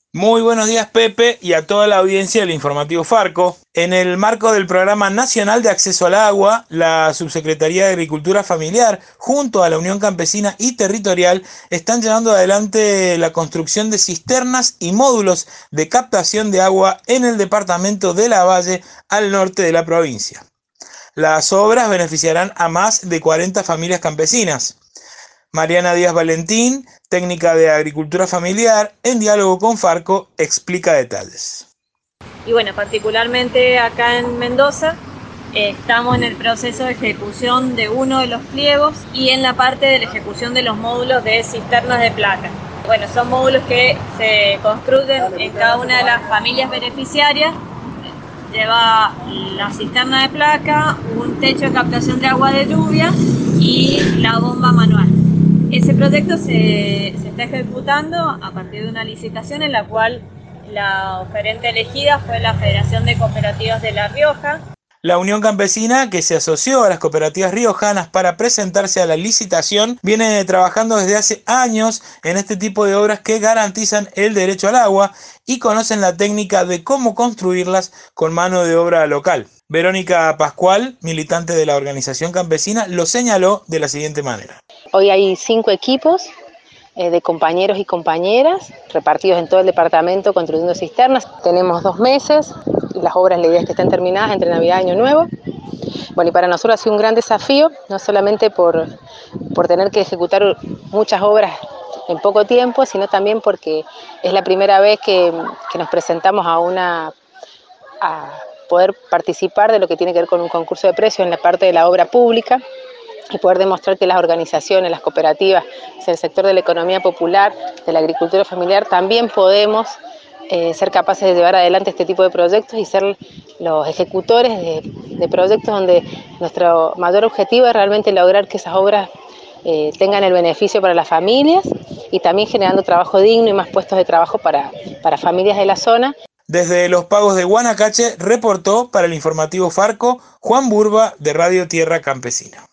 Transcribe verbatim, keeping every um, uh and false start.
Muy buenos días, Pepe, y a toda la audiencia del informativo Farco. En el marco del Programa Nacional de Acceso al Agua, la Subsecretaría de Agricultura Familiar, junto a la Unión Campesina y Territorial, están llevando adelante la construcción de cisternas y módulos de captación de agua en el departamento de Lavalle, al norte de la provincia. Las obras beneficiarán a más de cuarenta familias campesinas. Mariana Díaz Valentín, técnica de agricultura familiar, en diálogo con Farco, explica detalles. Y bueno, particularmente acá en Mendoza, eh, estamos en el proceso de ejecución de uno de los pliegos y en la parte de la ejecución de los módulos de cisternas de placa. Bueno, son módulos que se construyen en cada una de las familias beneficiarias. Lleva la cisterna de placa, un techo de captación de agua de lluvia y la bomba manual. Ese proyecto se, se está ejecutando a partir de una licitación en la cual la oferente elegida fue la Federación de Cooperativas de La Rioja. La Unión Campesina, que se asoció a las cooperativas riojanas para presentarse a la licitación, viene trabajando desde hace años en este tipo de obras que garantizan el derecho al agua y conocen la técnica de cómo construirlas con mano de obra local. Verónica Pascual, militante de la organización campesina, lo señaló de la siguiente manera. Hoy hay cinco equipos eh, de compañeros y compañeras repartidos en todo el departamento construyendo cisternas. Tenemos dos meses y las obras, la idea es que estén terminadas entre Navidad y Año Nuevo. Bueno, y para nosotros ha sido un gran desafío, no solamente por, por tener que ejecutar muchas obras en poco tiempo, sino también porque es la primera vez que, que nos presentamos a una... A, poder participar de lo que tiene que ver con un concurso de precios en la parte de la obra pública y poder demostrar que las organizaciones, las cooperativas, el sector de la economía popular, de la agricultura familiar, también podemos eh, ser capaces de llevar adelante este tipo de proyectos y ser los ejecutores de, de proyectos donde nuestro mayor objetivo es realmente lograr que esas obras eh, tengan el beneficio para las familias y también generando trabajo digno y más puestos de trabajo para, para familias de la zona. Desde Los Pagos de Guanacache reportó para el informativo Farco Juan Burba de Radio Tierra Campesina.